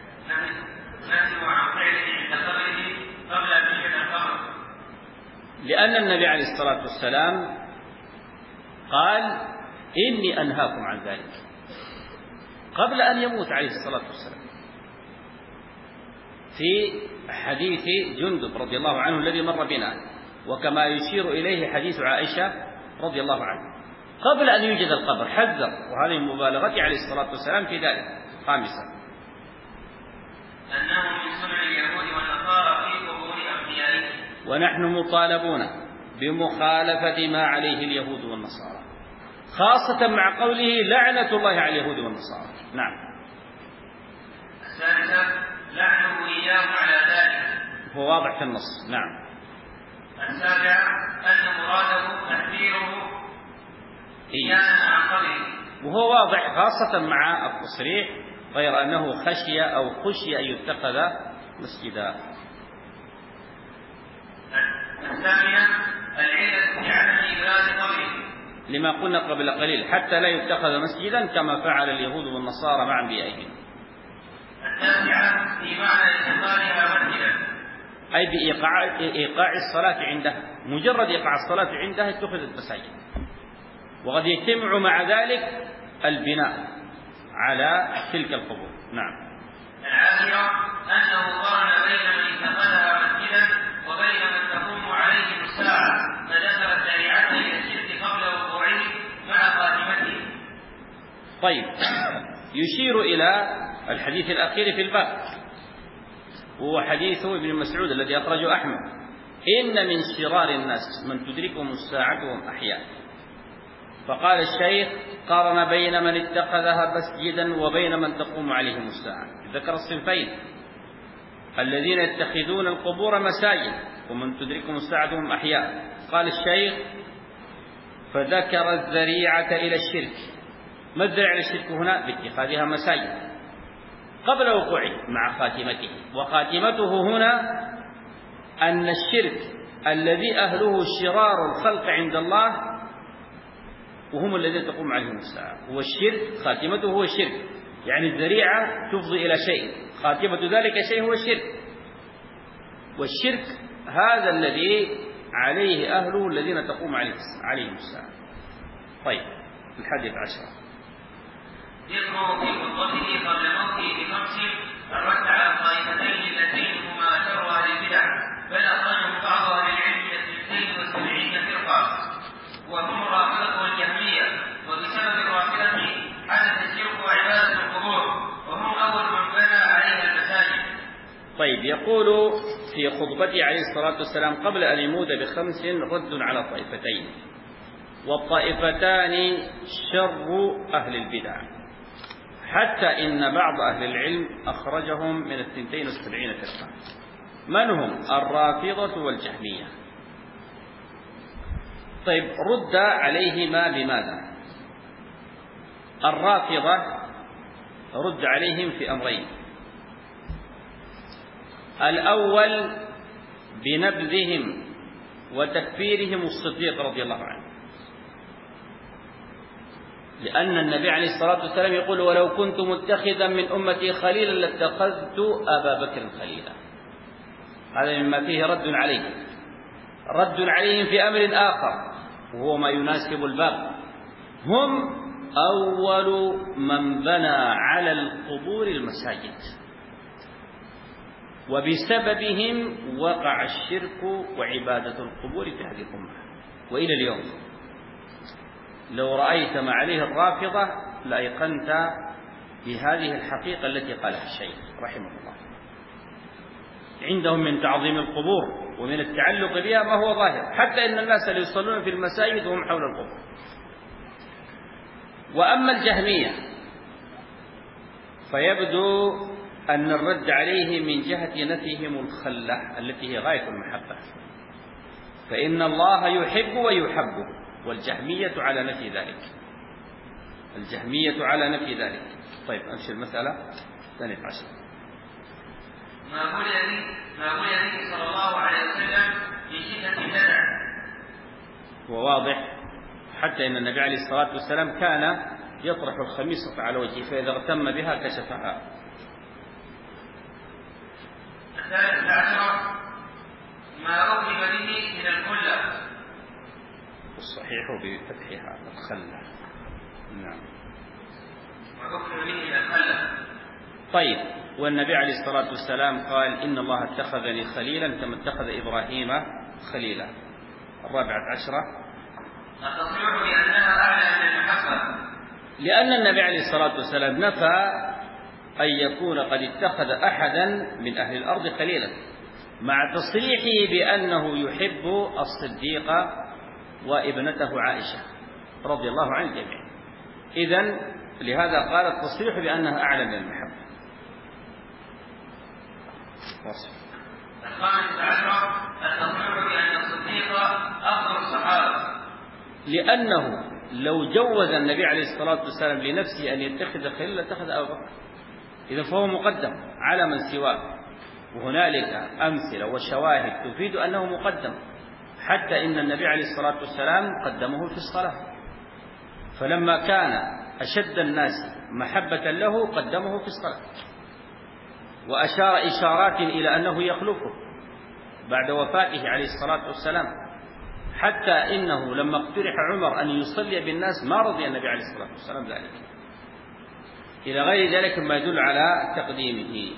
لأن النبي عليه الصلاة والسلام قال إني أنهاكم عن ذلك قبل أن يموت عليه الصلاة والسلام، في حديث جندب رضي الله عنه الذي مر بنا، وكما يشير إليه حديث عائشة رضي الله عنه، قبل أن يوجد القبر حذر، وهذه مبالغة عليه الصلاة والسلام في ذلك. خامسا أنه من سنن اليهود والنصارى في قبور أنبيائهم، ونحن مطالبون بمخالفة ما عليه اليهود والنصارى، خاصة مع قوله لعنة الله على اليهود والنصارى. نعم. الثالثة لعنه إياه على ذلك، هو واضح في النص. نعم. السابعة أن مراده تحذيره إياه عن قبره، وهو واضح خاصة مع التصريح، غير أنه خشي أو خشي أن يتخذ مسجدا. الثانية العلة في عدم إبراز قبره، لما قلنا قبل قليل حتى لا يتخذ مسجدا كما فعل اليهود والنصارى مع أنبيائهم. التاسعة في معنى اتخاذها مسجدا، أي بإيقاع إيقاع الصلاة عنده، مجرد إيقاع الصلاة عنده اتخذت مساجد، وقد يجتمع مع ذلك البناء على تلك القبور. نعم. العاشرة أنه قارن بين من اتخذها مسجدا وبين من تقوم عليه الساعة، فذكر الذريعة إلى الشرك قبل وقوعه مع خاتمته. طيب، يشير إلى الحديث الأخير في الباب، وهو حديث ابن مسعود الذي أخرجه أحمد: إن من شرار الناس من تدركهم الساعة وهم أحياء. فقال الشيخ: قارن بين من اتخذها مسجدا وبين من تقوم عليهم الساعة. ذكر الصنفين: الذين يتخذون القبور مساجد ومن تدركهم الساعة وهم أحياء. قال الشيخ: فذكر الذريعة إلى الشرك. ما الذريعة إلى الشرك هنا؟ باتخاذها مساجد قبل وقوعه مع خاتمته. وخاتمته هنا أن الشرك الذي أهله شرار الخلق عند الله وهم الذين تقوم عليهم الساعة، هو الشرك، خاتمته هو الشرك، يعني الذريعة تفضي إلى شيء، خاتمة ذلك شيء هو الشرك. والشرك هذا الذي عليه أهله الذين تقوم عليهم الساعة. طيب، الحادية عشرة يذكر في خطبته قبل موته بخمس الرد على الطائفتين اللتين هما شر أهل البدع، بل أخرجهم بعض أهل العلم من اثنتين وسبعين فرقة، وهم الرافضة والجهمية. وبسبب الرافضة حدث الشرك وعبادة القبور، وهم أول من بنى عليها المساجد. طيب، يقول في خطبته عليه الصلاة والسلام قبل أن يموت بخمس رد على طائفتين، والطائفتان شر أهل البدع، حتى إن بعض أهل العلم أخرجهم من الثنتين والسبعين فرقة. من هم؟ الرافضة والجهمية. طيب، رد عليهما بماذا؟ الرافضة رد عليهم في أمرين: الأول بنبذهم وتكفيرهم الصديق رضي الله عنه، لأن النبي عليه الصلاة والسلام يقول: ولو كنت متخذا من أمتي خليلا لاتخذت أبا بكر خليلا. هذا مما فيه رد عليه، رد عليهم في أمر آخر وهو ما يناسب الباب. هم أول من بنى على القبور المساجد، وبسببهم وقع الشرك وعبادة القبور في هذه الأمة وإلى اليوم. لو رأيت ما عليه الرافضة لأيقنت بهذه الحقيقة التي قالها الشيخ رحمه الله. عندهم من تعظيم القبور ومن التعلق بها ما هو ظاهر، حتى إن الناس اللي يصلون في المساجد وهم حول القبور. وأما الجهمية فيبدو أن الرد عليه من جهة نفيهم الخلة التي هي غاية المحبة، فإن الله يحب ويحب، والجهمية على نفي ذلك، الجهمية على نفي ذلك. طيب أمشي المسألة ثانية عشر. ما بني ما بني النبي صلى الله عليه وسلم في شدة البدع. وواضح حتى إن النبي عليه الصلاة والسلام كان يطرح الخميصة على وجهه فإذا اغتم بها كشفها. الثالث عشر ما أخذ به من الخلة، والصحيح بفتحها الخلة. نعم. ما أخذ به من الخلة. طيب، والنبي عليه الصلاة والسلام قال إن الله اتخذني خليلا كما اتخذ إبراهيم خليلا. الرابعة عشرة التصريح بأنها أعلى من المحبة، لأن النبي عليه الصلاة والسلام نفى أن يكون قد اتخذ أحدا من أهل الأرض خليلا، مع تصريحه بأنه يحب الصديق وابنته عائشة رضي الله عن الجميع. إذن لهذا قال التصريح بأنها أعلى من المحبة. الخامس عشر التصريح بأن الصديق أفضل الصحابة، لأنه لو جوز النبي عليه الصلاة والسلام لنفسه أن يتخذ خليلا لاتخذ أبا بكر، إذن فهو مقدم على من سواه. وهنالك أمثلة وشواهد تفيد أنه مقدم، حتى إن النبي عليه الصلاة والسلام قدمه في الصلاة، فلما كان أشد الناس محبة له قدمه في الصلاة، وأشار إشارات إلى أنه يخلفه بعد وفاته عليه الصلاة والسلام، حتى إنه لما اقترح عمر أن يصلي بالناس ما رضي النبي عليه الصلاة والسلام ذلك، إلى غير ذلك ما يدل على تقديمه.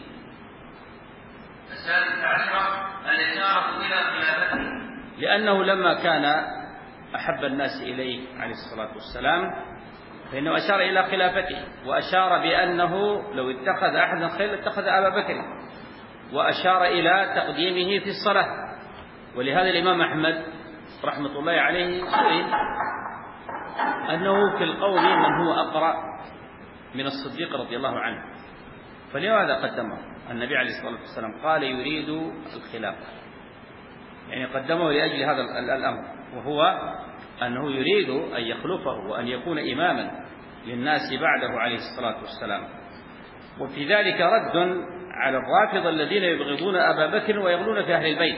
السادس عشر الإشارة إلى خلافته، لأنه لما كان أحب الناس إليه عليه الصلاة والسلام فإنه أشار إلى خلافته، وأشار بأنه لو اتخذ أحدا خير اتخذ أبا بكر، وأشار إلى تقديمه في الصلاة. ولهذا الإمام أحمد رحمة الله عليه سئل أنه في القول من هو أقرأ من الصديق رضي الله عنه، فلماذا قدمه النبي عليه الصلاة والسلام؟ قال يريد الخلافة، يعني قدمه لأجل هذا الأمر، وهو أنه يريد أن يخلفه وأن يكون إماما للناس بعده عليه الصلاة والسلام. وفي ذلك رد على الرافضة الذين يبغضون أبا بكر ويغلون في أهل البيت.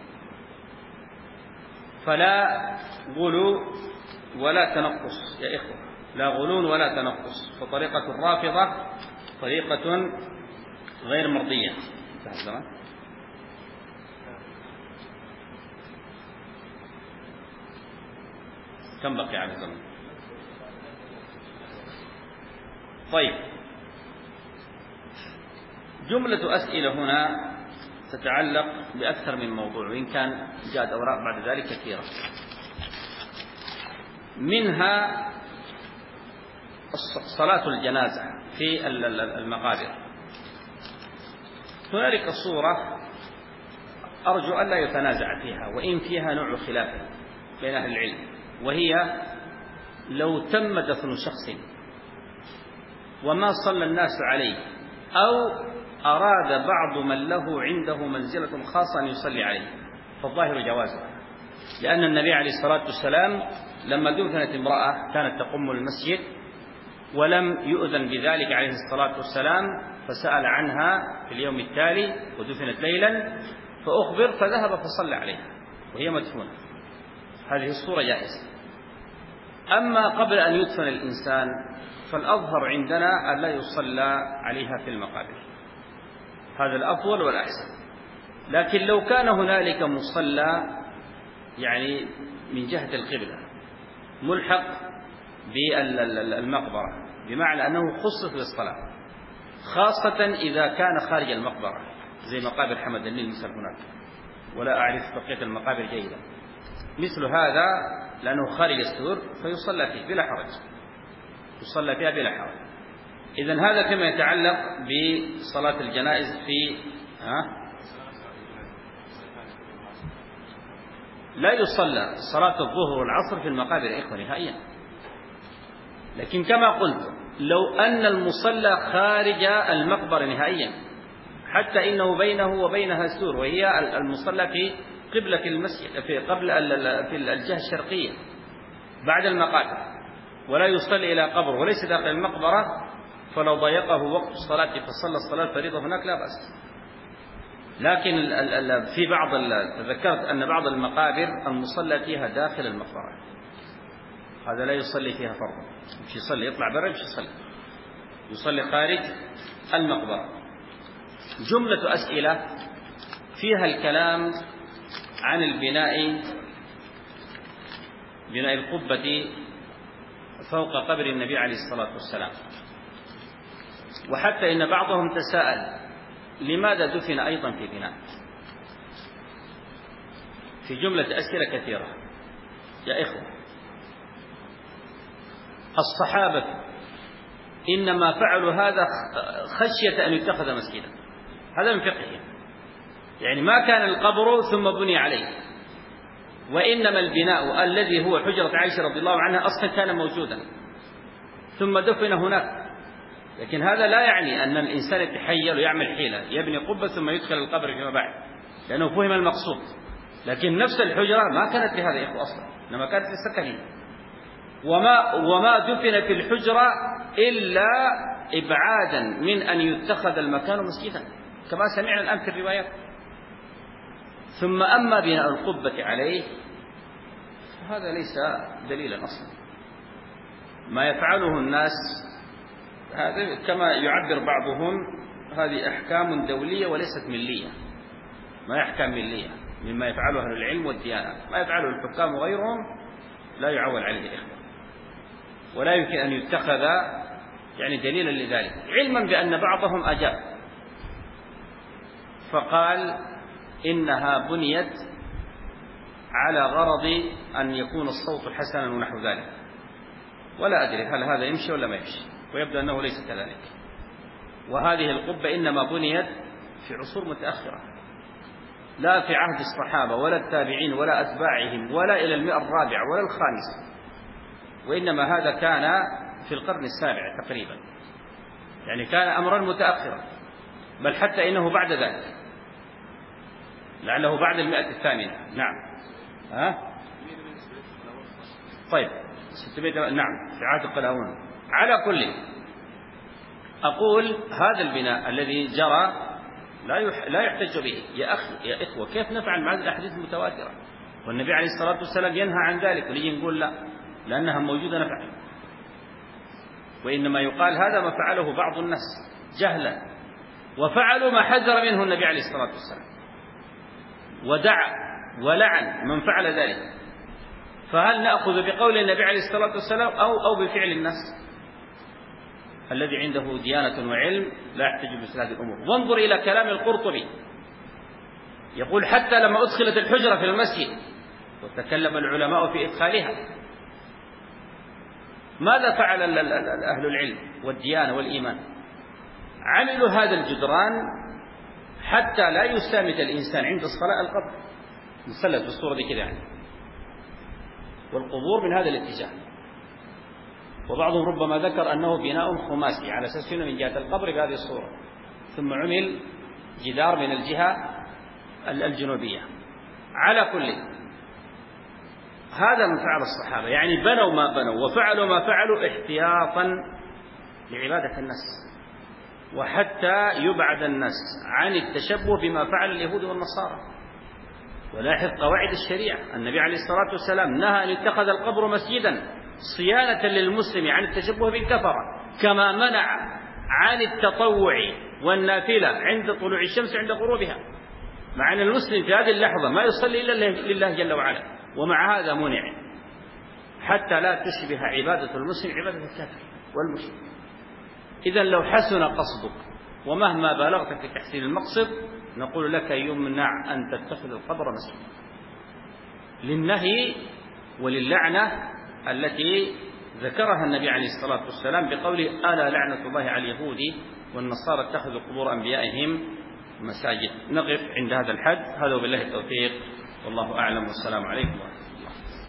فلا غلو ولا تنقص يا إخوة، لا غلون ولا تنقص، فطريقة الرافضة طريقة غير مرضية. كم بقي على الزمن؟ طيب، جملة أسئلة هنا تتعلق بأكثر من موضوع، وإن كان جاءت أوراق بعد ذلك كثيرة، منها صلاة الجنازة في المقابر. هنالك صورة أرجو ألا يتنازع فيها، وإن فيها نوع خلاف بين أهل العلم، وهي لو تم دفن شخص وما صلى الناس عليه، أو أراد بعض من له عنده منزلة خاصة أن يصلي عليه، فالظاهر جوازها، لأن النبي عليه الصلاة والسلام لما دفنت امرأة كانت تقم المسجد ولم يؤذن بذلك عليه الصلاة والسلام، فسأل عنها في اليوم التالي ودفنت ليلا، فأخبر فذهب فصلى عليها وهي مدفونة. هذه الصورة جائزة. أما قبل أن يدفن الإنسان فالأظهر عندنا أن لا يصلى عليها في المقابر، هذا الأفضل والأحسن. لكن لو كان هنالك مصلى يعني من جهة القبلة ملحق بالمقبرة، بمعنى أنه خصص للصلاة، خاصة إذا كان خارج المقبرة زي مقابر حمد النيل مثل هناك، ولا أعرف بقية المقابر جيدا، مثل هذا لأنه خارج السور فيصلى فيه بلا حرج، يصلى فيها بلا حرج. إذن هذا فيما يتعلق بصلاة الجنائز في ها لا يصلى صلاة الظهر والعصر في المقابر يا إخوة نهائيا. لكن كما قلت لو أن المصلى خارج المقبرة نهائيا، حتى إنه بينه وبينها سور، وهي المصلى في قبلة المسجد في قبل في الجهة الشرقية بعد المقابر، ولا يصلي إلى قبر وليس داخل المقبرة، فلو ضيقه وقت الصلاة فصلى الصلاة الفريضة هناك لا بأس. لكن في بعض تذكرت أن بعض المقابر المصلى فيها داخل المقبرة، هذا لا يصلي فيها فرضا، مش يصلي يطلع برا مش يصلي، يصلي خارج المقبرة. جملة أسئلة فيها الكلام عن البناء، بناء القبة فوق قبر النبي عليه الصلاة والسلام، وحتى إن بعضهم تساءل لماذا دفن أيضا في بناء؟ في جملة أسئلة كثيرة يا إخوة. الصحابة إنما فعلوا هذا خشية أن يتخذ مسجدا، هذا من فقههم، يعني ما كان القبر ثم بني عليه، وإنما البناء الذي هو حجرة عائشة رضي الله عنها أصلا كان موجودا ثم دفن هناك. لكن هذا لا يعني أن الإنسان يتحيل ويعمل حيلة يبني قبة ثم يدخل القبر فيما بعد، لأنه فهم المقصود. لكن نفس الحجرة ما كانت لهذا يا إخوة أصلا، إنما كانت للسكن، وما, وما دفن في الحجرة إلا إبعادا من أن يتخذ المكان مسجدا كما سمعنا الآن في الروايات. ثم أما بناء القبة عليه هذا ليس دليلا أصلا. ما يفعله الناس هذا كما يعبر بعضهم هذه أحكام دولية وليست ملية، ما أحكام ملية مما يفعله أهل العلم والديانة، ما يفعله الحكام وغيرهم لا يعول عليه إخوة، ولا يمكن أن يتخذ يعني دليلا لذلك، علما بأن بعضهم أجاب فقال إنها بنيت على غرض أن يكون الصوت حسنا ونحو ذلك، ولا أدري هل هذا يمشي ولا ما يمشي، ويبدو أنه ليس كذلك. وهذه القبة إنما بنيت في عصور متأخرة، لا في عهد الصحابة ولا التابعين ولا أتباعهم ولا إلى المئة الرابعة ولا الخامسة، وإنما هذا كان في القرن السابع تقريبا، يعني كان أمرا متأخرا، بل حتى إنه بعد ذلك لعله بعد المئة الثامنة. نعم ها؟ طيب ستمائة نعم في عهد القلاوون. على كل أقول هذا البناء الذي جرى لا يح... لا يحتج به يا أخي يا إخوة. كيف نفعل مع الأحاديث المتواترة والنبي عليه الصلاة والسلام ينهى عن ذلك ونيجي نقول لا لأنها موجودة نفعل؟ وإنما يقال هذا ما فعله بعض الناس جهلا، وفعلوا ما حذر منه النبي عليه الصلاة والسلام، ودعا ولعن من فعل ذلك. فهل نأخذ بقول النبي عليه الصلاة والسلام أو أو بفعل الناس؟ الذي عنده ديانة وعلم لا يحتج بمثل هذه الأمور. وانظر إلى كلام القرطبي يقول حتى لما أدخلت الحجرة في المسجد وتكلم العلماء في إدخالها، ماذا فعل أهل العلم والديانة والإيمان؟ عملوا هذا الجدران حتى لا يسامت الإنسان عند الصلاة القبر مثلث بالصورة دي كده يعني، والقبور من هذا الاتجاه. وبعضهم ربما ذكر أنه بناء خماسي على أساس أنه من جهة القبر بهذه الصورة، ثم عمل جدار من الجهة الجنوبية. على كل هذا من فعل الصحابة، يعني بنوا ما بنوا وفعلوا ما فعلوا احتياطا لعبادة الناس، وحتى يبعد الناس عن التشبه بما فعل اليهود والنصارى. ولاحظ قواعد الشريعة، النبي عليه الصلاة والسلام نهى أن يتخذ القبر مسجدا صيانة للمسلم عن التشبه بالكفرة، كما منع عن التطوع والنافلة عند طلوع الشمس عند غروبها. مع أن المسلم في هذه اللحظة ما يصلي إلا لله جل وعلا، ومع هذا منع، حتى لا تشبه عبادة المسلم عبادة الكافر والمشرك. إذا لو حسن قصدك ومهما بالغت في تحسين المقصد نقول لك يمنع أن تتخذ القبر مسجدا، للنهي وللعنة التي ذكرها النبي عليه الصلاة والسلام بقوله ألا لعنة الله على اليهود والنصارى اتخذوا قبور أنبيائهم مساجد. نقف عند هذا الحد، هذا وبالله التوفيق، والله أعلم، والسلام عليكم ورحمة الله.